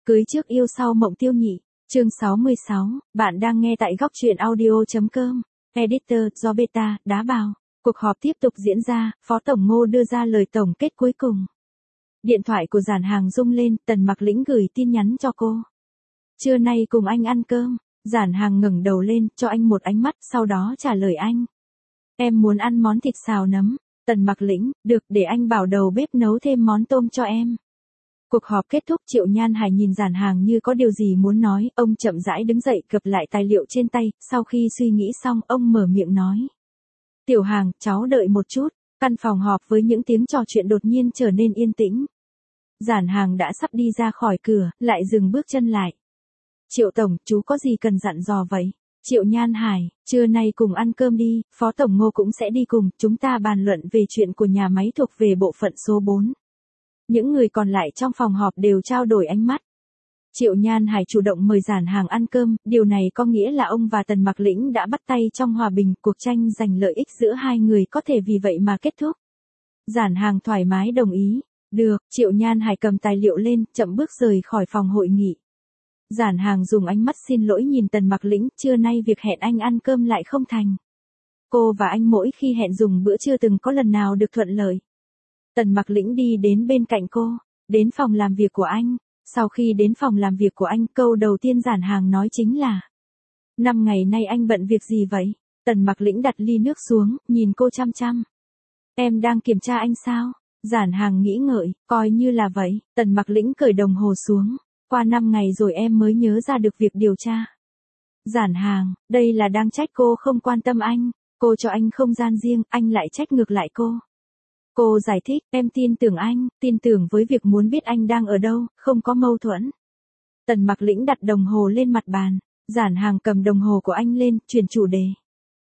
Cưới trước yêu sau mộng tiêu nhị. Chương 66, bạn đang nghe tại góc truyện audio.com. Editor do Beta, đá bào. Cuộc họp tiếp tục diễn ra, Phó Tổng Ngô đưa ra lời tổng kết cuối cùng. Điện thoại của Giản Hàng rung lên, Tần Mặc Lĩnh gửi tin nhắn cho cô. Trưa nay cùng anh ăn cơm. Giản Hàng ngẩng đầu lên, cho anh một ánh mắt, sau đó trả lời anh. Em muốn ăn món thịt xào nấm. Tần Mặc Lĩnh, được, để anh bảo đầu bếp nấu thêm món tôm cho em. Cuộc họp kết thúc, Triệu Nhan Hải nhìn Giản Hàng như có điều gì muốn nói, ông chậm rãi đứng dậy gập lại tài liệu trên tay, sau khi suy nghĩ xong, ông mở miệng nói. Tiểu Hàng, cháu đợi một chút. Căn phòng họp với những tiếng trò chuyện đột nhiên trở nên yên tĩnh. Giản Hàng đã sắp đi ra khỏi cửa, lại dừng bước chân lại. Triệu Tổng, chú có gì cần dặn dò vậy? Triệu Nhan Hải, trưa nay cùng ăn cơm đi, Phó Tổng Ngô cũng sẽ đi cùng, chúng ta bàn luận về chuyện của nhà máy thuộc về bộ phận số 4. Những người còn lại trong phòng họp đều trao đổi ánh mắt. Triệu Nhan Hải chủ động mời Giản Hàng ăn cơm, điều này có nghĩa là ông và Tần Mặc Lĩnh đã bắt tay trong hòa bình, cuộc tranh giành lợi ích giữa hai người có thể vì vậy mà kết thúc. Giản Hàng thoải mái đồng ý. Được, Triệu Nhan Hải cầm tài liệu lên, chậm bước rời khỏi phòng hội nghị. Giản Hàng dùng ánh mắt xin lỗi nhìn Tần Mặc Lĩnh, trưa nay việc hẹn anh ăn cơm lại không thành. Cô và anh mỗi khi hẹn dùng bữa chưa từng có lần nào được thuận lợi. Tần Mặc Lĩnh đi đến bên cạnh cô, đến phòng làm việc của anh. Sau khi đến phòng làm việc của anh, câu đầu tiên Giản Hàng nói chính là: 5 ngày nay anh bận việc gì vậy? Tần Mặc Lĩnh đặt ly nước xuống, nhìn cô chăm chăm. Em đang kiểm tra anh sao? Giản Hàng nghĩ ngợi, coi như là vậy. Tần Mặc Lĩnh cởi đồng hồ xuống. Qua 5 ngày rồi em mới nhớ ra được việc điều tra. Giản Hàng, đây là đang trách cô không quan tâm anh. Cô cho anh không gian riêng, anh lại trách ngược lại cô. Cô giải thích, em tin tưởng anh, tin tưởng với việc muốn biết anh đang ở đâu, không có mâu thuẫn. Tần Mặc Lĩnh đặt đồng hồ lên mặt bàn. Giản Hàng cầm đồng hồ của anh lên, chuyển chủ đề.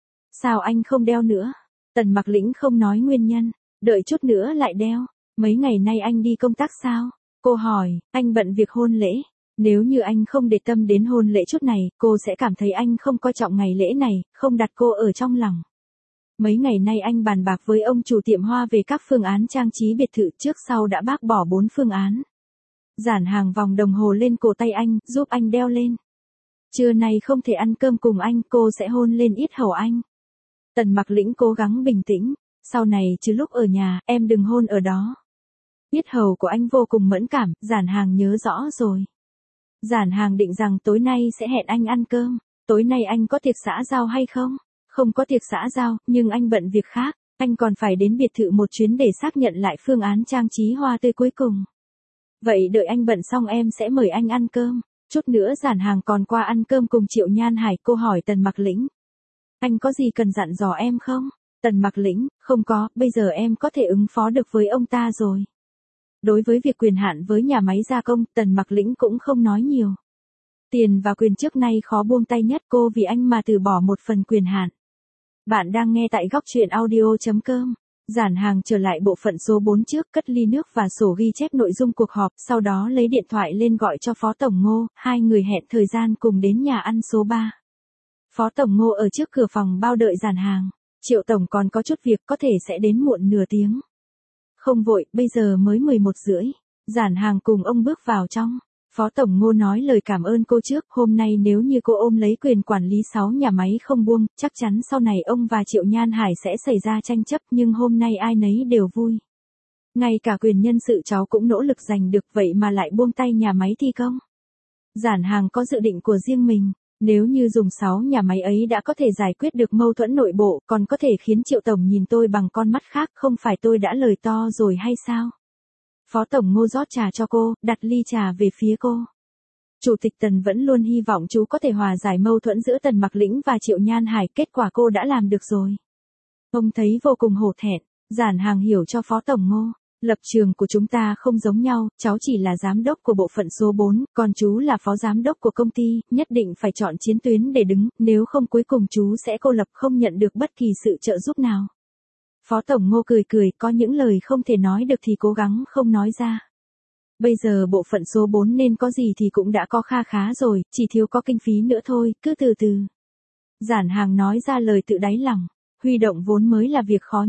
Sao anh không đeo nữa? Tần Mặc Lĩnh không nói nguyên nhân, đợi chút nữa lại đeo. Mấy ngày nay anh đi công tác sao? Cô hỏi, anh bận việc hôn lễ. Nếu như anh không để tâm đến hôn lễ chút này, cô sẽ cảm thấy anh không coi trọng ngày lễ này, không đặt cô ở trong lòng. Mấy ngày nay anh bàn bạc với ông chủ tiệm hoa về các phương án trang trí biệt thự, trước sau đã bác bỏ 4 phương án. Giản Hàng vòng đồng hồ lên cổ tay anh, giúp anh đeo lên. Trưa nay không thể ăn cơm cùng anh, cô sẽ hôn lên yết hầu anh. Tần Mặc Lĩnh cố gắng bình tĩnh. Sau này chứ lúc ở nhà, em đừng hôn ở đó. Yết hầu của anh vô cùng mẫn cảm, Giản Hàng nhớ rõ rồi. Giản Hàng định rằng tối nay sẽ hẹn anh ăn cơm. Tối nay anh có tiệc xã giao hay không? Không có tiệc xã giao, nhưng anh bận việc khác. Anh còn phải đến biệt thự một chuyến để xác nhận lại phương án trang trí hoa tươi cuối cùng. Vậy đợi anh bận xong em sẽ mời anh ăn cơm. Chút nữa Giản Hàng còn qua ăn cơm cùng Triệu Nhan Hải. Cô hỏi Tần Mặc Lĩnh. Anh có gì cần dặn dò em không? Tần Mặc Lĩnh, không có, bây giờ em có thể ứng phó được với ông ta rồi. Đối với việc quyền hạn với nhà máy gia công, Tần Mặc Lĩnh cũng không nói nhiều. Tiền và quyền trước nay khó buông tay nhất, cô vì anh mà từ bỏ một phần quyền hạn. Bạn đang nghe tại góc truyện audio.com. Giản Hàng trở lại bộ phận số 4 trước, cất ly nước và sổ ghi chép nội dung cuộc họp, sau đó lấy điện thoại lên gọi cho Phó Tổng Ngô, hai người hẹn thời gian cùng đến nhà ăn số 3. Phó Tổng Ngô ở trước cửa phòng bao đợi Giản Hàng. Triệu Tổng còn có chút việc, có thể sẽ đến muộn nửa tiếng. Không vội, bây giờ mới 11:30. Giản Hàng cùng ông bước vào trong. Phó Tổng Ngô nói lời cảm ơn cô trước, hôm nay nếu như cô ôm lấy quyền quản lý 6 nhà máy không buông, chắc chắn sau này ông và Triệu Nhan Hải sẽ xảy ra tranh chấp, nhưng hôm nay ai nấy đều vui. Ngay cả quyền nhân sự cháu cũng nỗ lực giành được, vậy mà lại buông tay nhà máy thi công. Giản Hàng có dự định của riêng mình. Nếu như dùng 6 nhà máy ấy đã có thể giải quyết được mâu thuẫn nội bộ, còn có thể khiến Triệu Tổng nhìn tôi bằng con mắt khác, không phải tôi đã lời to rồi hay sao? Phó Tổng Ngô rót trà cho cô, đặt ly trà về phía cô. Chủ tịch Tần vẫn luôn hy vọng chú có thể hòa giải mâu thuẫn giữa Tần Mặc Lĩnh và Triệu Nhan Hải, kết quả cô đã làm được rồi. Ông thấy vô cùng hổ thẹn. Giản Hàng hiểu cho Phó Tổng Ngô. Lập trường của chúng ta không giống nhau, cháu chỉ là giám đốc của bộ phận số 4, còn chú là phó giám đốc của công ty, nhất định phải chọn chiến tuyến để đứng, nếu không cuối cùng chú sẽ cô lập, không nhận được bất kỳ sự trợ giúp nào. Phó Tổng Ngô cười cười, có những lời không thể nói được thì cố gắng không nói ra. Bây giờ bộ phận số 4 nên có gì thì cũng đã có kha khá rồi, chỉ thiếu có kinh phí nữa thôi, cứ từ từ. Giản Hàng nói ra lời tự đáy lòng, huy động vốn mới là việc khó nhất.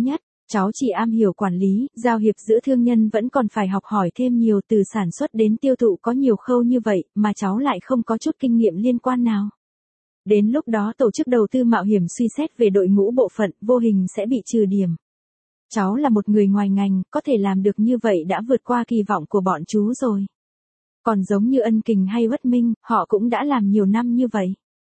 Cháu chỉ am hiểu quản lý, giao hiệp giữa thương nhân vẫn còn phải học hỏi thêm nhiều, từ sản xuất đến tiêu thụ có nhiều khâu như vậy, mà cháu lại không có chút kinh nghiệm liên quan nào. Đến lúc đó tổ chức đầu tư mạo hiểm suy xét về đội ngũ bộ phận, vô hình sẽ bị trừ điểm. Cháu là một người ngoài ngành, có thể làm được như vậy đã vượt qua kỳ vọng của bọn chú rồi. Còn giống như Ân Kình hay Uất Minh, họ cũng đã làm nhiều năm như vậy.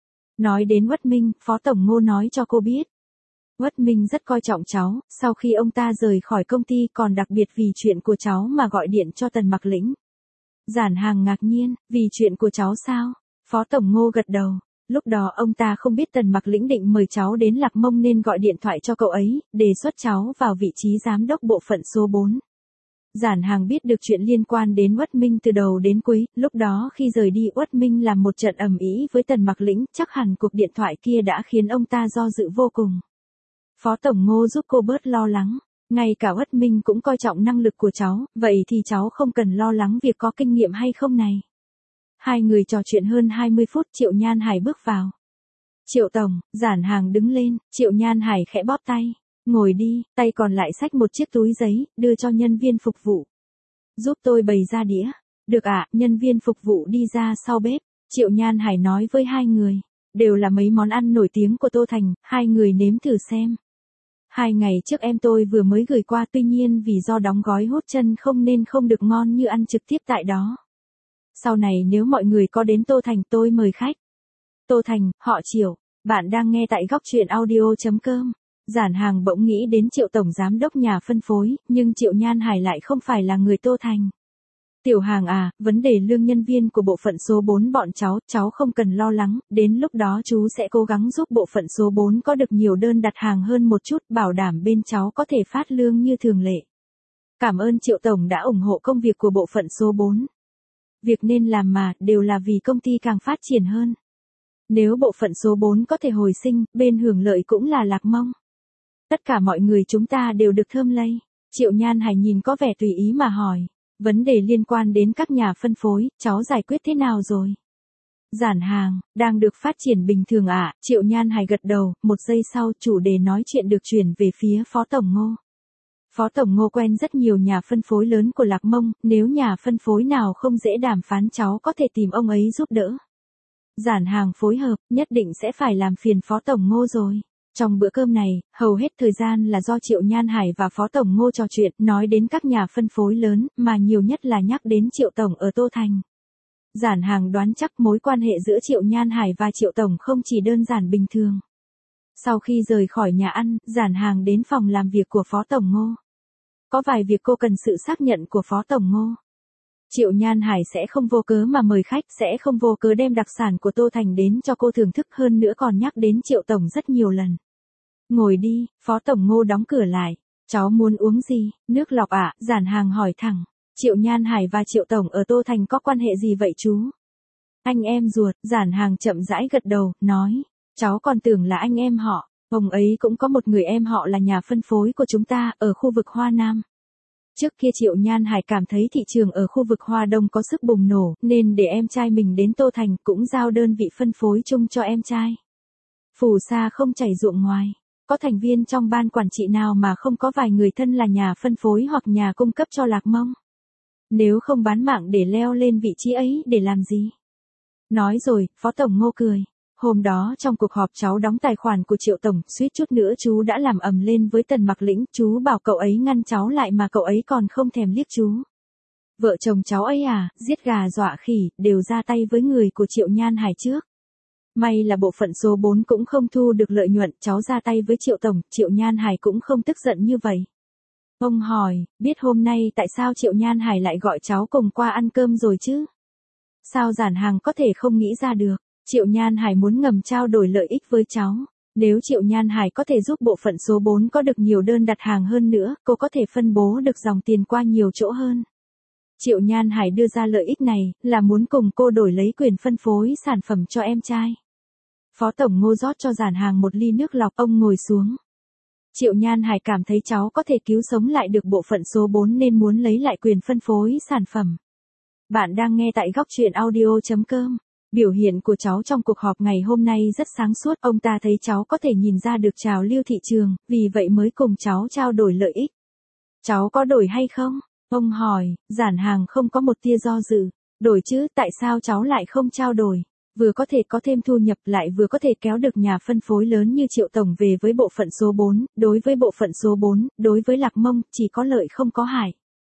Nói đến Uất Minh, Phó Tổng Ngô nói cho cô biết. Uất Minh rất coi trọng cháu, sau khi ông ta rời khỏi công ty còn đặc biệt vì chuyện của cháu mà gọi điện cho Tần Mặc Lĩnh. Giản Hàng ngạc nhiên, vì chuyện của cháu sao? Phó Tổng Ngô gật đầu. Lúc đó ông ta không biết Tần Mặc Lĩnh định mời cháu đến Lạc Mông nên gọi điện thoại cho cậu ấy, đề xuất cháu vào vị trí giám đốc bộ phận số 4. Giản Hàng biết được chuyện liên quan đến Uất Minh từ đầu đến cuối, lúc đó khi rời đi Uất Minh làm một trận ầm ĩ với Tần Mặc Lĩnh, chắc hẳn cuộc điện thoại kia đã khiến ông ta do dự vô cùng. Phó Tổng Ngô giúp cô bớt lo lắng, ngay cả Uất Minh cũng coi trọng năng lực của cháu, vậy thì cháu không cần lo lắng việc có kinh nghiệm hay không này. Hai người trò chuyện hơn 20 phút, Triệu Nhan Hải bước vào. Triệu Tổng, Giản Hàng đứng lên, Triệu Nhan Hải khẽ bóp tay. Ngồi đi, tay còn lại xách một chiếc túi giấy, đưa cho nhân viên phục vụ. Giúp tôi bày ra đĩa. Được ạ, nhân viên phục vụ đi ra sau bếp. Triệu Nhan Hải nói với hai người. Đều là mấy món ăn nổi tiếng của Tô Thành, hai người nếm thử xem. 2 ngày trước em tôi vừa mới gửi qua, tuy nhiên vì do đóng gói hút chân không nên không được ngon như ăn trực tiếp tại đó. Sau này nếu mọi người có đến Tô Thành tôi mời khách. Tô Thành, họ Triệu, bạn đang nghe tại góc truyện audio.com. Giản Hàng bỗng nghĩ đến Triệu Tổng Giám đốc nhà phân phối, nhưng Triệu Nhan Hải lại không phải là người Tô Thành. Tiểu Hàng à, vấn đề lương nhân viên của bộ phận số 4 bọn cháu không cần lo lắng, đến lúc đó chú sẽ cố gắng giúp bộ phận số 4 có được nhiều đơn đặt hàng hơn một chút, bảo đảm bên cháu có thể phát lương như thường lệ. Cảm ơn Triệu Tổng đã ủng hộ công việc của bộ phận số 4. Việc nên làm mà, đều là vì công ty càng phát triển hơn. Nếu bộ phận số 4 có thể hồi sinh, bên hưởng lợi cũng là Lạc Mông. Tất cả mọi người chúng ta đều được thơm lây. Triệu Nhan Hải nhìn có vẻ tùy ý mà hỏi. Vấn đề liên quan đến các nhà phân phối, cháu giải quyết thế nào rồi? Giản Hàng, đang được phát triển bình thường ạ. Triệu Nhan Hải gật đầu, một giây sau chủ đề nói chuyện được chuyển về phía Phó Tổng Ngô. Phó Tổng Ngô quen rất nhiều nhà phân phối lớn của Lạc Mông, nếu nhà phân phối nào không dễ đàm phán cháu có thể tìm ông ấy giúp đỡ. Giản Hàng phối hợp, nhất định sẽ phải làm phiền Phó Tổng Ngô rồi. Trong bữa cơm này, hầu hết thời gian là do Triệu Nhan Hải và Phó Tổng Ngô trò chuyện, nói đến các nhà phân phối lớn, mà nhiều nhất là nhắc đến Triệu Tổng ở Tô Thành. Giản Hàng đoán chắc mối quan hệ giữa Triệu Nhan Hải và Triệu Tổng không chỉ đơn giản bình thường. Sau khi rời khỏi nhà ăn, Giản Hàng đến phòng làm việc của Phó Tổng Ngô. Có vài việc cô cần sự xác nhận của Phó Tổng Ngô. Triệu Nhan Hải sẽ không vô cớ mà mời khách, sẽ không vô cớ đem đặc sản của Tô Thành đến cho cô thưởng thức, hơn nữa còn nhắc đến Triệu Tổng rất nhiều lần. Ngồi đi, Phó Tổng Ngô đóng cửa lại. Cháu muốn uống gì? Nước lọc ạ? Giản Hàng hỏi thẳng. Triệu Nhan Hải và Triệu Tổng ở Tô Thành có quan hệ gì vậy chú? Anh em ruột. Giản Hàng chậm rãi gật đầu, nói. Cháu còn tưởng là anh em họ. Ông ấy cũng có một người em họ là nhà phân phối của chúng ta, ở khu vực Hoa Nam. Trước kia Triệu Nhan Hải cảm thấy thị trường ở khu vực Hoa Đông có sức bùng nổ, nên để em trai mình đến Tô Thành cũng giao đơn vị phân phối chung cho em trai. Phù sa không chảy ruộng ngoài. Có thành viên trong ban quản trị nào mà không có vài người thân là nhà phân phối hoặc nhà cung cấp cho Lạc Mông? Nếu không bán mạng để leo lên vị trí ấy để làm gì? Nói rồi, Phó Tổng Ngô cười. Hôm đó trong cuộc họp cháu đóng tài khoản của Triệu Tổng, suýt chút nữa chú đã làm ầm lên với Tần Mặc Lĩnh, chú bảo cậu ấy ngăn cháu lại mà cậu ấy còn không thèm liếc chú. Vợ chồng cháu ấy à, giết gà dọa khỉ, đều ra tay với người của Triệu Nhan Hải trước. May là bộ phận số 4 cũng không thu được lợi nhuận, cháu ra tay với Triệu Tổng, Triệu Nhan Hải cũng không tức giận như vậy. Ông hỏi, biết hôm nay tại sao Triệu Nhan Hải lại gọi cháu cùng qua ăn cơm rồi chứ? Sao Giản Hàng có thể không nghĩ ra được? Triệu Nhan Hải muốn ngầm trao đổi lợi ích với cháu. Nếu Triệu Nhan Hải có thể giúp bộ phận số 4 có được nhiều đơn đặt hàng hơn nữa, cô có thể phân bố được dòng tiền qua nhiều chỗ hơn. Triệu Nhan Hải đưa ra lợi ích này, là muốn cùng cô đổi lấy quyền phân phối sản phẩm cho em trai. Phó Tổng Ngô rót cho Giản Hàng một ly nước lọc, ông ngồi xuống. Triệu Nhan Hải cảm thấy cháu có thể cứu sống lại được bộ phận số 4 nên muốn lấy lại quyền phân phối sản phẩm. Bạn đang nghe tại góc truyện audio.com. Biểu hiện của cháu trong cuộc họp ngày hôm nay rất sáng suốt, ông ta thấy cháu có thể nhìn ra được trào lưu thị trường, vì vậy mới cùng cháu trao đổi lợi ích. Cháu có đổi hay không? Ông hỏi. Giản Hàng không có một tia do dự. Đổi chứ, tại sao cháu lại không trao đổi? Vừa có thể có thêm thu nhập lại vừa có thể kéo được nhà phân phối lớn như Triệu Tổng về với bộ phận số 4, đối với bộ phận số 4, đối với Lạc Mông, chỉ có lợi không có hại.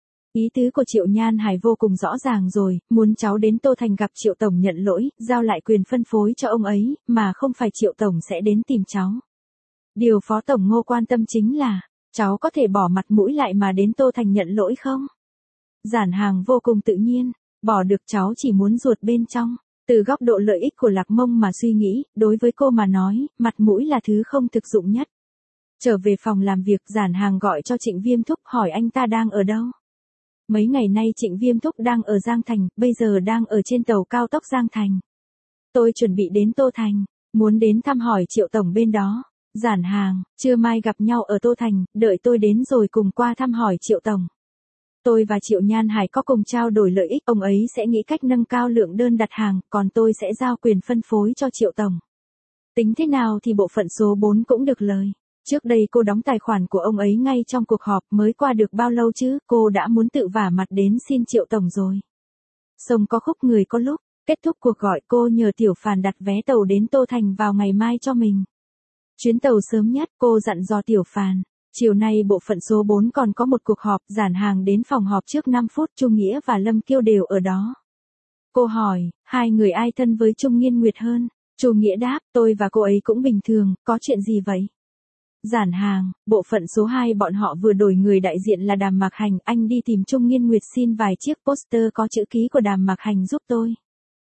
Ý tứ của Triệu Nhan Hải vô cùng rõ ràng rồi, muốn cháu đến Tô Thành gặp Triệu Tổng nhận lỗi, giao lại quyền phân phối cho ông ấy, mà không phải Triệu Tổng sẽ đến tìm cháu. Điều Phó Tổng Ngô quan tâm chính là, cháu có thể bỏ mặt mũi lại mà đến Tô Thành nhận lỗi không? Giản Hàng vô cùng tự nhiên, bỏ được, cháu chỉ muốn ruột bên trong. Từ góc độ lợi ích của Lạc Mông mà suy nghĩ, đối với cô mà nói, mặt mũi là thứ không thực dụng nhất. Trở về phòng làm việc, Giản Hàng gọi cho Trịnh Viêm Thúc hỏi anh ta đang ở đâu. Mấy ngày nay Trịnh Viêm Thúc đang ở Giang Thành, bây giờ đang ở trên tàu cao tốc Giang Thành. Tôi chuẩn bị đến Tô Thành, muốn đến thăm hỏi Triệu Tổng bên đó. Giản Hàng, trưa mai gặp nhau ở Tô Thành, đợi tôi đến rồi cùng qua thăm hỏi Triệu Tổng. Tôi và Triệu Nhan Hải có cùng trao đổi lợi ích, ông ấy sẽ nghĩ cách nâng cao lượng đơn đặt hàng, còn tôi sẽ giao quyền phân phối cho Triệu Tổng. Tính thế nào thì bộ phận số 4 cũng được lời. Trước đây cô đóng tài khoản của ông ấy ngay trong cuộc họp, mới qua được bao lâu chứ, cô đã muốn tự vả mặt đến xin Triệu Tổng rồi. Sông có khúc người có lúc, kết thúc cuộc gọi cô nhờ Tiểu Phàn đặt vé tàu đến Tô Thành vào ngày mai cho mình. Chuyến tàu sớm nhất, cô dặn dò Tiểu Phàn. Chiều nay bộ phận số 4 còn có một cuộc họp, Giản Hàng đến phòng họp trước 5 phút, Trung Nghĩa và Lâm Kiêu đều ở đó. Cô hỏi, hai người ai thân với Trung Nghiên Nguyệt hơn? Chu Nghĩa đáp, tôi và cô ấy cũng bình thường, có chuyện gì vậy? Giản Hàng, bộ phận số 2 bọn họ vừa đổi người đại diện là Đàm Mạc Hành, anh đi tìm Trung Nghiên Nguyệt xin vài chiếc poster có chữ ký của Đàm Mạc Hành giúp tôi.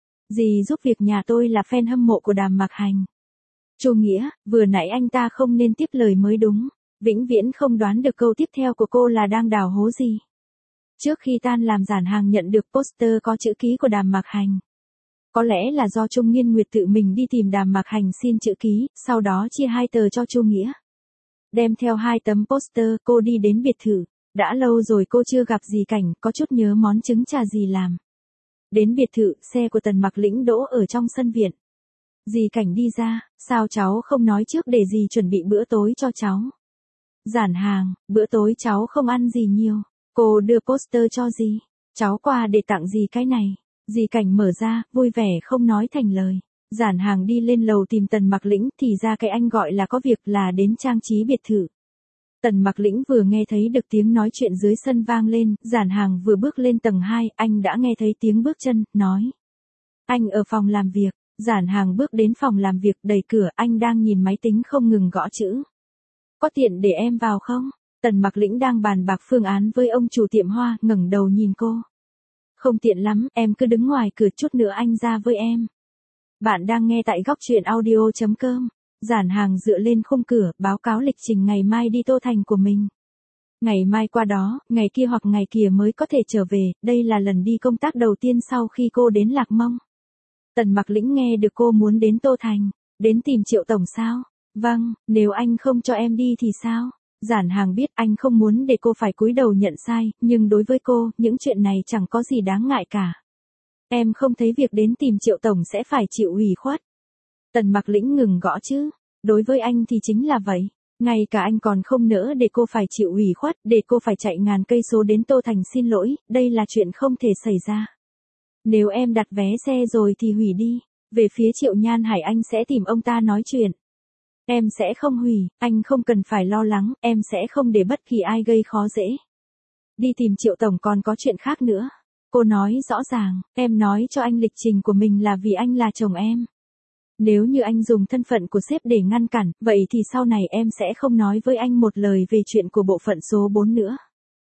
Gì giúp việc, nhà tôi là fan hâm mộ của Đàm Mạc Hành. Chu Nghĩa, vừa nãy anh ta không nên tiếp lời mới đúng. Vĩnh viễn không đoán được câu tiếp theo của cô là đang đào hố gì. Trước khi tan làm, Giản Hàng nhận được poster có chữ ký của Đàm Mạc Hành. Có lẽ là do Trung Nghiên Nguyệt tự mình đi tìm Đàm Mạc Hành xin chữ ký, sau đó chia 2 tờ cho Chu Nghĩa. Đem theo 2 tấm poster, cô đi đến biệt thự. Đã lâu rồi cô chưa gặp Dì Cảnh, có chút nhớ món trứng trà dì làm. Đến biệt thự, xe của Tần Mặc Lĩnh đỗ ở trong sân viện. Dì Cảnh đi ra, sao cháu không nói trước để dì chuẩn bị bữa tối cho cháu? Giản Hàng, bữa tối cháu không ăn gì nhiều. Cô đưa poster cho dì. Cháu qua để tặng dì cái này. Dì Cảnh mở ra, vui vẻ không nói thành lời. Giản Hàng đi lên lầu tìm Tần Mặc Lĩnh, thì ra cái anh gọi là có việc là đến trang trí biệt thự. Tần Mặc Lĩnh vừa nghe thấy được tiếng nói chuyện dưới sân vang lên, Giản Hàng vừa bước lên tầng 2, anh đã nghe thấy tiếng bước chân, nói. Anh ở phòng làm việc. Giản Hàng bước đến phòng làm việc, đẩy cửa, anh đang nhìn máy tính không ngừng gõ chữ. Có tiện để em vào không? Tần Mặc Lĩnh đang bàn bạc phương án với ông chủ tiệm hoa, ngẩng đầu nhìn cô. Không tiện lắm, em cứ đứng ngoài cửa, chút nữa anh ra với em. Bạn đang nghe tại góc truyện audio.com. Giản Hàng dựa lên khung cửa, báo cáo lịch trình ngày mai đi Tô Thành của mình. Ngày mai qua đó, ngày kia hoặc ngày kia mới có thể trở về, đây là lần đi công tác đầu tiên sau khi cô đến Lạc Mông. Tần Mặc Lĩnh nghe được cô muốn đến Tô Thành, đến tìm Triệu Tổng sao? Vâng, nếu anh không cho em đi thì sao? Giản Hàng biết anh không muốn để cô phải cúi đầu nhận sai, nhưng đối với cô, những chuyện này chẳng có gì đáng ngại cả. Em không thấy việc đến tìm Triệu Tổng sẽ phải chịu ủy khuất. Tần Mặc Lĩnh ngừng gõ chứ. Đối với anh thì chính là vậy. Ngay cả anh còn không nỡ để cô phải chịu ủy khuất, để cô phải chạy ngàn cây số đến Tô Thành xin lỗi, đây là chuyện không thể xảy ra. Nếu em đặt vé xe rồi thì hủy đi. Về phía Triệu Nhan Hải, anh sẽ tìm ông ta nói chuyện. Em sẽ không hủy, anh không cần phải lo lắng, em sẽ không để bất kỳ ai gây khó dễ. Đi tìm Triệu Tổng còn có chuyện khác nữa. Cô nói rõ ràng, em nói cho anh lịch trình của mình là vì anh là chồng em. Nếu như anh dùng thân phận của sếp để ngăn cản, vậy thì sau này em sẽ không nói với anh một lời về chuyện của bộ phận số 4 nữa.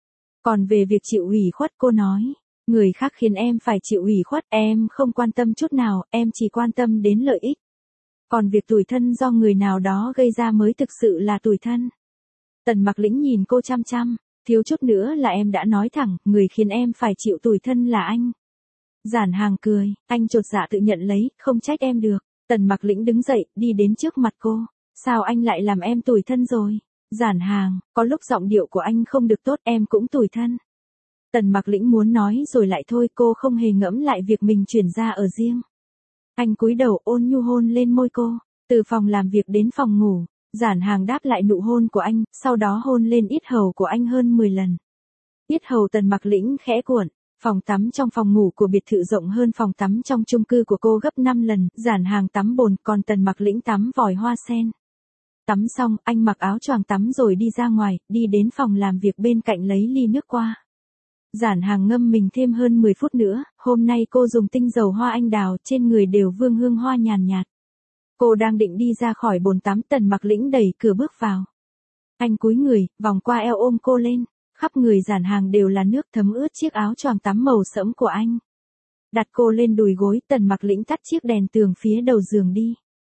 Còn về việc chịu ủy khuất, cô nói, người khác khiến em phải chịu ủy khuất, em không quan tâm chút nào, em chỉ quan tâm đến lợi ích. Còn việc tủi thân do người nào đó gây ra mới thực sự là tủi thân. Tần Mặc Lĩnh nhìn cô chăm chăm, thiếu chút nữa là em đã nói thẳng, người khiến em phải chịu tủi thân là anh. Giản Hàng cười, anh chột dạ tự nhận lấy, không trách em được. Tần Mặc Lĩnh đứng dậy, đi đến trước mặt cô. Sao anh lại làm em tủi thân rồi? Giản Hàng, có lúc giọng điệu của anh không được tốt, em cũng tủi thân. Tần Mặc Lĩnh muốn nói rồi lại thôi, cô không hề ngẫm lại việc mình chuyển ra ở riêng. Anh cúi đầu ôn nhu hôn lên môi cô, từ phòng làm việc đến phòng ngủ, Giản Hàng đáp lại nụ hôn của anh, sau đó hôn lên yết hầu của anh hơn 10 lần. Yết hầu Tần Mặc Lĩnh khẽ cuộn, phòng tắm trong phòng ngủ của biệt thự rộng hơn phòng tắm trong chung cư của cô gấp 5 lần, Giản Hàng tắm bồn, còn Tần Mặc Lĩnh tắm vòi hoa sen. Tắm xong, anh mặc áo choàng tắm rồi đi ra ngoài, đi đến phòng làm việc bên cạnh lấy ly nước qua. Giản Hàng ngâm mình thêm hơn 10 phút nữa, hôm nay cô dùng tinh dầu hoa anh đào, trên người đều vương hương hoa nhàn nhạt. Cô đang định đi ra khỏi bồn tắm, Tần Mặc Lĩnh đẩy cửa bước vào. Anh cúi người, vòng qua eo ôm cô lên, khắp người Giản Hàng đều là nước thấm ướt chiếc áo choàng tắm màu sẫm của anh. Đặt cô lên đùi gối, Tần Mặc Lĩnh tắt chiếc đèn tường phía đầu giường đi.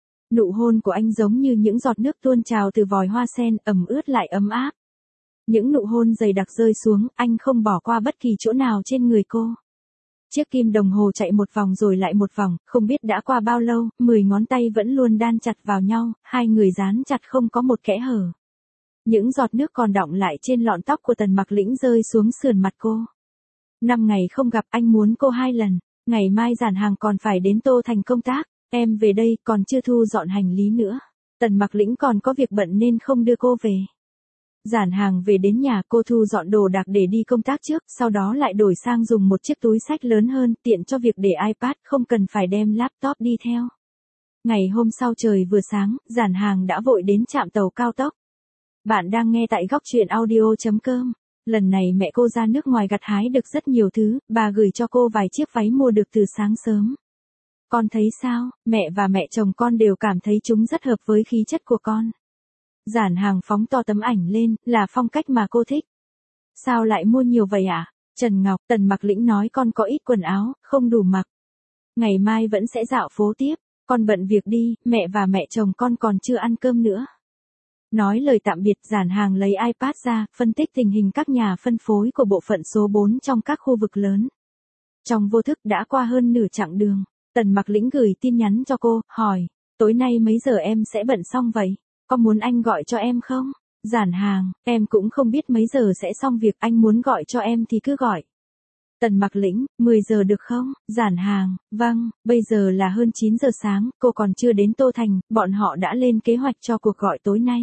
Nụ hôn của anh giống như những giọt nước tuôn trào từ vòi hoa sen, ẩm ướt lại ấm áp. Những nụ hôn dày đặc rơi xuống, anh không bỏ qua bất kỳ chỗ nào trên người cô. Chiếc kim đồng hồ chạy một vòng rồi lại một vòng, không biết đã qua bao lâu, 10 ngón tay vẫn luôn đan chặt vào nhau, hai người dán chặt không có một kẽ hở. Những giọt nước còn đọng lại trên lọn tóc của Tần Mặc Lĩnh rơi xuống sườn mặt cô. 5 ngày không gặp, anh muốn cô 2 lần, ngày mai Giản Hàng còn phải đến Tô Thành công tác, em về đây còn chưa thu dọn hành lý nữa. Tần Mặc Lĩnh còn có việc bận nên không đưa cô về. Giản Hàng về đến nhà, cô thu dọn đồ đạc để đi công tác trước, sau đó lại đổi sang dùng một chiếc túi xách lớn hơn, tiện cho việc để iPad, không cần phải đem laptop đi theo. Ngày hôm sau trời vừa sáng, Giản Hàng đã vội đến trạm tàu cao tốc. Bạn đang nghe tại góc truyện audio.com. Lần này mẹ cô ra nước ngoài gặt hái được rất nhiều thứ, bà gửi cho cô vài chiếc váy mua được từ sáng sớm. Con thấy sao, mẹ và mẹ chồng con đều cảm thấy chúng rất hợp với khí chất của con. Giản Hàng phóng to tấm ảnh lên, là phong cách mà cô thích. Sao lại mua nhiều vậy ạ? Trần Ngọc, Tần Mặc Lĩnh nói con có ít quần áo, không đủ mặc. Ngày mai vẫn sẽ dạo phố tiếp, con bận việc đi, mẹ và mẹ chồng con còn chưa ăn cơm nữa. Nói lời tạm biệt, Giản Hàng lấy iPad ra, phân tích tình hình các nhà phân phối của bộ phận số 4 trong các khu vực lớn. Trong vô thức đã qua hơn nửa chặng đường, Tần Mặc Lĩnh gửi tin nhắn cho cô, hỏi, tối nay mấy giờ em sẽ bận xong vậy? Có muốn anh gọi cho em không? Giản Hàng, em cũng không biết mấy giờ sẽ xong việc, anh muốn gọi cho em thì cứ gọi. Tần Mặc Lĩnh, 10 giờ được không? Giản Hàng, vâng, bây giờ là hơn 9 giờ sáng, cô còn chưa đến Tô Thành, bọn họ đã lên kế hoạch cho cuộc gọi tối nay.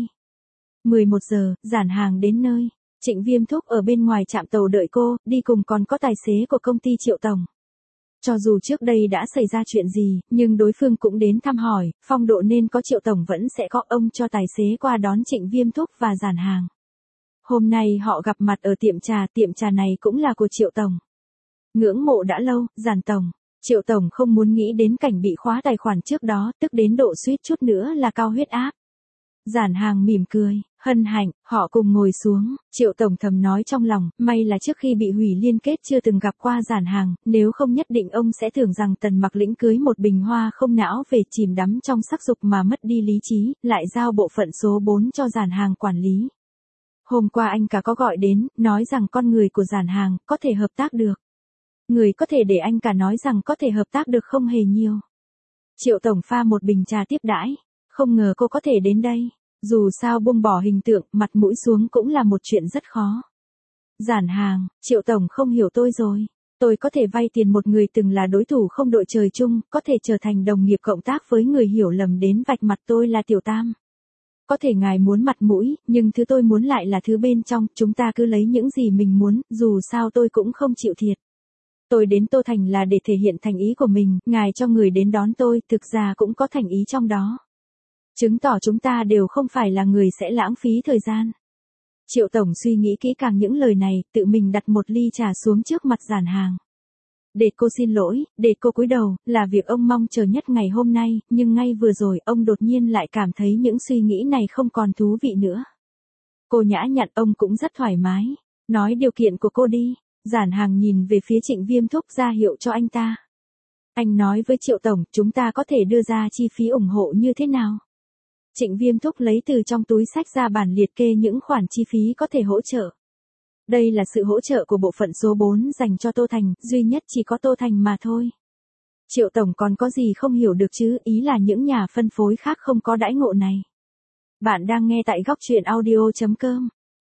11 giờ, Giản Hàng đến nơi. Trịnh Viêm Thúc ở bên ngoài trạm tàu đợi cô, đi cùng còn có tài xế của công ty Triệu Tổng. Cho dù trước đây đã xảy ra chuyện gì, nhưng đối phương cũng đến thăm hỏi, phong độ nên có Triệu Tổng vẫn sẽ có ông cho tài xế qua đón Trịnh Viêm Thúc và Giản Hàng. Hôm nay họ gặp mặt ở tiệm trà này cũng là của Triệu Tổng. Ngưỡng mộ đã lâu, Giản Tổng. Triệu Tổng không muốn nghĩ đến cảnh bị khóa tài khoản trước đó, tức đến độ suýt chút nữa là cao huyết áp. Giản Hàng mỉm cười, hân hạnh, họ cùng ngồi xuống, Triệu Tổng thầm nói trong lòng, may là trước khi bị hủy liên kết chưa từng gặp qua Giản Hàng, nếu không nhất định ông sẽ tưởng rằng Tần Mặc Lĩnh cưới một bình hoa không não về chìm đắm trong sắc dục mà mất đi lý trí, lại giao bộ phận số 4 cho Giản Hàng quản lý. Hôm qua anh cả có gọi đến, nói rằng con người của Giản Hàng có thể hợp tác được. Người có thể để anh cả nói rằng có thể hợp tác được không hề nhiều. Triệu Tổng pha một bình trà tiếp đãi. Không ngờ cô có thể đến đây. Dù sao buông bỏ hình tượng, mặt mũi xuống cũng là một chuyện rất khó. Giản Hàng, Triệu Tổng không hiểu tôi rồi. Tôi có thể vay tiền một người từng là đối thủ không đội trời chung, có thể trở thành đồng nghiệp cộng tác với người hiểu lầm đến vạch mặt tôi là Tiểu Tam. Có thể ngài muốn mặt mũi, nhưng thứ tôi muốn lại là thứ bên trong, chúng ta cứ lấy những gì mình muốn, dù sao tôi cũng không chịu thiệt. Tôi đến Tô Thành là để thể hiện thành ý của mình, ngài cho người đến đón tôi, thực ra cũng có thành ý trong đó. Chứng tỏ chúng ta đều không phải là người sẽ lãng phí thời gian. Triệu Tổng suy nghĩ kỹ càng những lời này, tự mình đặt một ly trà xuống trước mặt Giản Hàng. Để cô xin lỗi, để cô cúi đầu, là việc ông mong chờ nhất ngày hôm nay, nhưng ngay vừa rồi ông đột nhiên lại cảm thấy những suy nghĩ này không còn thú vị nữa. Cô nhã nhặn, ông cũng rất thoải mái. Nói điều kiện của cô đi. Giản Hàng nhìn về phía Trịnh Viêm Thúc ra hiệu cho anh ta. Anh nói với Triệu Tổng, chúng ta có thể đưa ra chi phí ủng hộ như thế nào? Trịnh Viêm Thúc lấy từ trong túi xách ra bản liệt kê những khoản chi phí có thể hỗ trợ. Đây là sự hỗ trợ của bộ phận số 4 dành cho Tô Thành, duy nhất chỉ có Tô Thành mà thôi. Triệu Tổng còn có gì không hiểu được chứ, ý là những nhà phân phối khác không có đãi ngộ này. Bạn đang nghe tại góc truyện audio.com.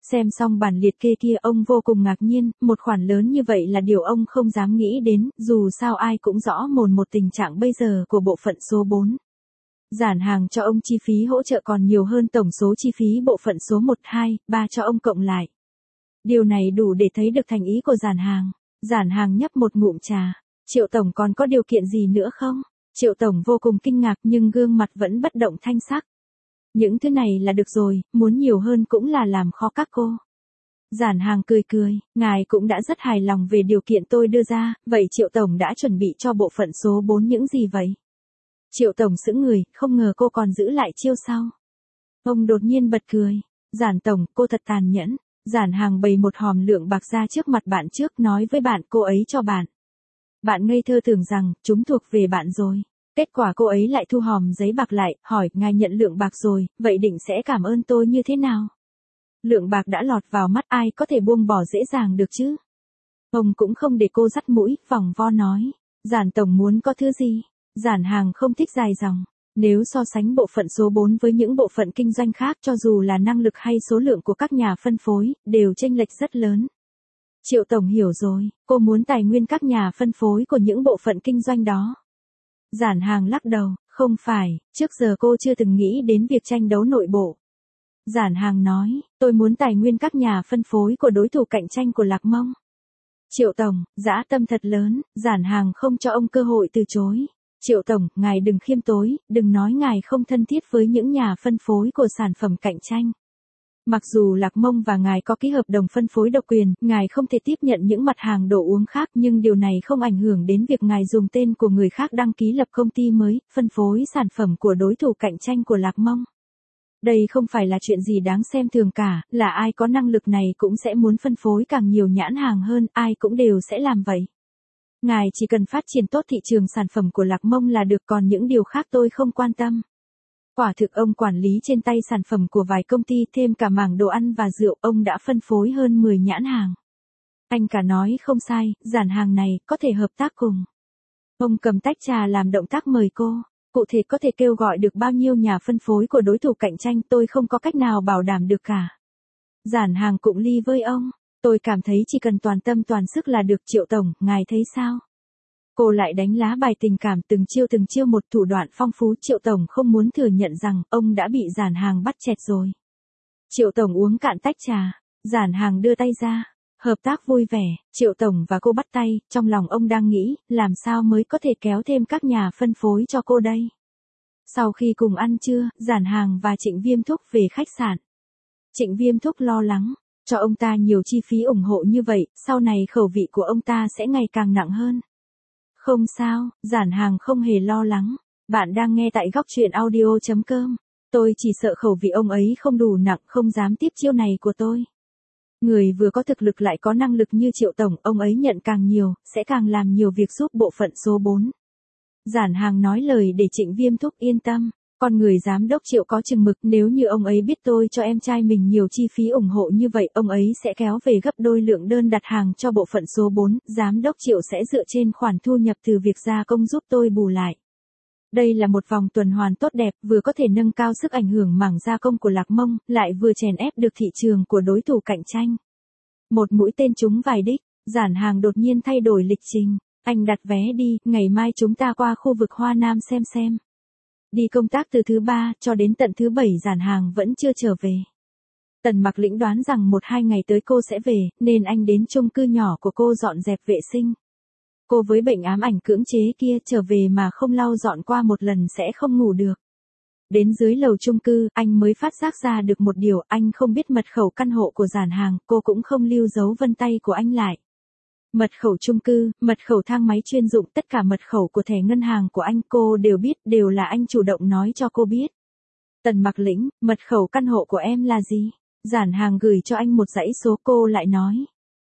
Xem xong bản liệt kê kia ông vô cùng ngạc nhiên, một khoản lớn như vậy là điều ông không dám nghĩ đến, dù sao ai cũng rõ mồn một tình trạng bây giờ của bộ phận số 4. Giản Hàng cho ông chi phí hỗ trợ còn nhiều hơn tổng số chi phí bộ phận số 1, 2, 3 cho ông cộng lại. Điều này đủ để thấy được thành ý của Giản Hàng. Giản Hàng nhấp một ngụm trà. Triệu tổng còn có điều kiện gì nữa không? Triệu tổng vô cùng kinh ngạc nhưng gương mặt vẫn bất động thanh sắc. Những thứ này là được rồi, muốn nhiều hơn cũng là làm khó các cô. Giản Hàng cười cười, ngài cũng đã rất hài lòng về điều kiện tôi đưa ra, vậy Triệu tổng đã chuẩn bị cho bộ phận số 4 những gì vậy? Triệu tổng sững người, không ngờ cô còn giữ lại chiêu sau. Ông đột nhiên bật cười. Giản tổng, cô thật tàn nhẫn. Giản Hàng bày một hòm lượng bạc ra trước mặt bạn trước nói với bạn cô ấy cho bạn. Bạn ngây thơ tưởng rằng chúng thuộc về bạn rồi. Kết quả cô ấy lại thu hòm giấy bạc lại, hỏi ngài nhận lượng bạc rồi, vậy định sẽ cảm ơn tôi như thế nào? Lượng bạc đã lọt vào mắt ai có thể buông bỏ dễ dàng được chứ? Ông cũng không để cô dắt mũi, vòng vo nói. Giản tổng muốn có thứ gì? Giản Hàng không thích dài dòng. Nếu so sánh bộ phận số 4 với những bộ phận kinh doanh khác cho dù là năng lực hay số lượng của các nhà phân phối, đều chênh lệch rất lớn. Triệu tổng hiểu rồi, cô muốn tài nguyên các nhà phân phối của những bộ phận kinh doanh đó. Giản Hàng lắc đầu, không phải, trước giờ cô chưa từng nghĩ đến việc tranh đấu nội bộ. Giản Hàng nói, tôi muốn tài nguyên các nhà phân phối của đối thủ cạnh tranh của Lạc Mông. Triệu tổng, dã tâm thật lớn, Giản Hàng không cho ông cơ hội từ chối. Triệu tổng, ngài đừng khiêm tối, đừng nói ngài không thân thiết với những nhà phân phối của sản phẩm cạnh tranh. Mặc dù Lạc Mông và ngài có ký hợp đồng phân phối độc quyền, ngài không thể tiếp nhận những mặt hàng đồ uống khác nhưng điều này không ảnh hưởng đến việc ngài dùng tên của người khác đăng ký lập công ty mới, phân phối sản phẩm của đối thủ cạnh tranh của Lạc Mông. Đây không phải là chuyện gì đáng xem thường cả, là ai có năng lực này cũng sẽ muốn phân phối càng nhiều nhãn hàng hơn, ai cũng đều sẽ làm vậy. Ngài chỉ cần phát triển tốt thị trường sản phẩm của Lạc Mông là được, còn những điều khác tôi không quan tâm. Quả thực ông quản lý trên tay sản phẩm của vài công ty thêm cả mảng đồ ăn và rượu, ông đã phân phối hơn 10 nhãn hàng. Anh cả nói không sai, Giản Hàng này có thể hợp tác cùng. Ông cầm tách trà làm động tác mời cô. Cụ thể có thể kêu gọi được bao nhiêu nhà phân phối của đối thủ cạnh tranh tôi không có cách nào bảo đảm được cả. Giản Hàng cụng ly với ông. Tôi cảm thấy chỉ cần toàn tâm toàn sức là được. Triệu tổng, ngài thấy sao? Cô lại đánh lá bài tình cảm từng chiêu một, thủ đoạn phong phú. Triệu tổng không muốn thừa nhận rằng ông đã bị Giản Hàng bắt chẹt rồi. Triệu tổng uống cạn tách trà. Giản Hàng đưa tay ra. Hợp tác vui vẻ, Triệu tổng và cô bắt tay, trong lòng ông đang nghĩ, làm sao mới có thể kéo thêm các nhà phân phối cho cô đây. Sau khi cùng ăn trưa, Giản Hàng và Trịnh Viêm Thúc về khách sạn. Trịnh Viêm Thúc lo lắng, cho ông ta nhiều chi phí ủng hộ như vậy, sau này khẩu vị của ông ta sẽ ngày càng nặng hơn. Không sao, Giản Hàng không hề lo lắng. Bạn đang nghe tại góc truyện audio.com. Tôi chỉ sợ khẩu vị ông ấy không đủ nặng, không dám tiếp chiêu này của tôi. Người vừa có thực lực lại có năng lực như Triệu tổng, ông ấy nhận càng nhiều, sẽ càng làm nhiều việc giúp bộ phận số 4. Giản Hàng nói lời để Trịnh Viêm Thúc yên tâm. Con người giám đốc Triệu có chừng mực, nếu như ông ấy biết tôi cho em trai mình nhiều chi phí ủng hộ như vậy, ông ấy sẽ kéo về gấp đôi lượng đơn đặt hàng cho bộ phận số 4, giám đốc Triệu sẽ dựa trên khoản thu nhập từ việc gia công giúp tôi bù lại. Đây là một vòng tuần hoàn tốt đẹp, vừa có thể nâng cao sức ảnh hưởng mảng gia công của Lạc Mông, lại vừa chèn ép được thị trường của đối thủ cạnh tranh. Một mũi tên trúng vài đích, Giản Hàng đột nhiên thay đổi lịch trình. Anh đặt vé đi, ngày mai chúng ta qua khu vực Hoa Nam xem. Đi công tác từ thứ 3 cho đến tận thứ 7, Giản Hàng vẫn chưa trở về. Tần Mặc Lĩnh đoán rằng 1-2 ngày tới cô sẽ về, nên anh đến chung cư nhỏ của cô dọn dẹp vệ sinh. Cô với bệnh ám ảnh cưỡng chế kia trở về mà không lau dọn qua một lần sẽ không ngủ được. Đến dưới lầu chung cư, anh mới phát giác ra được một điều, anh không biết mật khẩu căn hộ của Giản Hàng, cô cũng không lưu dấu vân tay của anh lại. Mật khẩu chung cư, mật khẩu thang máy chuyên dụng, tất cả mật khẩu của thẻ ngân hàng của anh cô đều biết, đều là anh chủ động nói cho cô biết. Tần Mặc Lĩnh, mật khẩu căn hộ của em là gì? Giản Hàng gửi cho anh một dãy số, cô lại nói.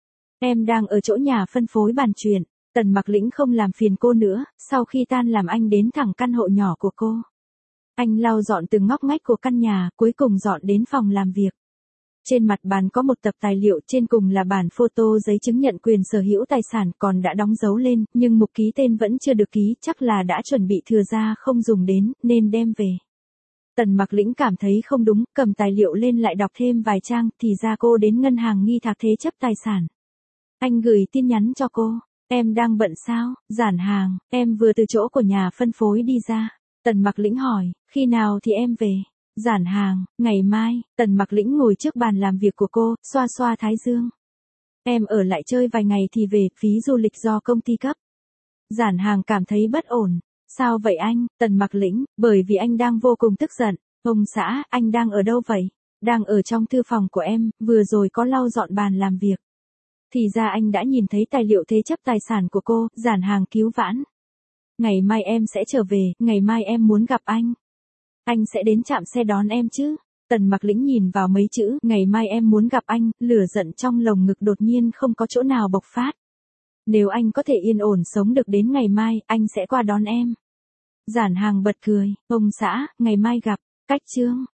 Em đang ở chỗ nhà phân phối bàn chuyện. Tần Mặc Lĩnh không làm phiền cô nữa, sau khi tan làm anh đến thẳng căn hộ nhỏ của cô. Anh lau dọn từng ngóc ngách của căn nhà, cuối cùng dọn đến phòng làm việc. Trên mặt bàn có một tập tài liệu, trên cùng là bản photo giấy chứng nhận quyền sở hữu tài sản, còn đã đóng dấu lên, nhưng mục ký tên vẫn chưa được ký, chắc là đã chuẩn bị thừa ra không dùng đến, nên đem về. Tần Mặc Lĩnh cảm thấy không đúng, cầm tài liệu lên lại đọc thêm vài trang, thì ra cô đến ngân hàng nghi thác thế chấp tài sản. Anh gửi tin nhắn cho cô, em đang bận sao, Giản Hàng, em vừa từ chỗ của nhà phân phối đi ra. Tần Mặc Lĩnh hỏi, khi nào thì em về? Giản Hàng, ngày mai. Tần Mặc Lĩnh ngồi trước bàn làm việc của cô, xoa xoa thái dương. Em ở lại chơi vài ngày thì về, phí du lịch do công ty cấp. Giản Hàng cảm thấy bất ổn. Sao vậy anh? Tần Mặc Lĩnh, bởi vì anh đang vô cùng tức giận. Ông xã, anh đang ở đâu vậy? Đang ở trong thư phòng của em, vừa rồi có lau dọn bàn làm việc. Thì ra anh đã nhìn thấy tài liệu thế chấp tài sản của cô, Giản Hàng cứu vãn. Ngày mai em sẽ trở về, ngày mai em muốn gặp anh. Anh sẽ đến trạm xe đón em chứ? Tần Mặc Lĩnh nhìn vào mấy chữ, ngày mai em muốn gặp anh, lửa giận trong lồng ngực đột nhiên không có chỗ nào bộc phát. Nếu anh có thể yên ổn sống được đến ngày mai, anh sẽ qua đón em. Giản Hàng bật cười, ông xã, ngày mai gặp, cách chương.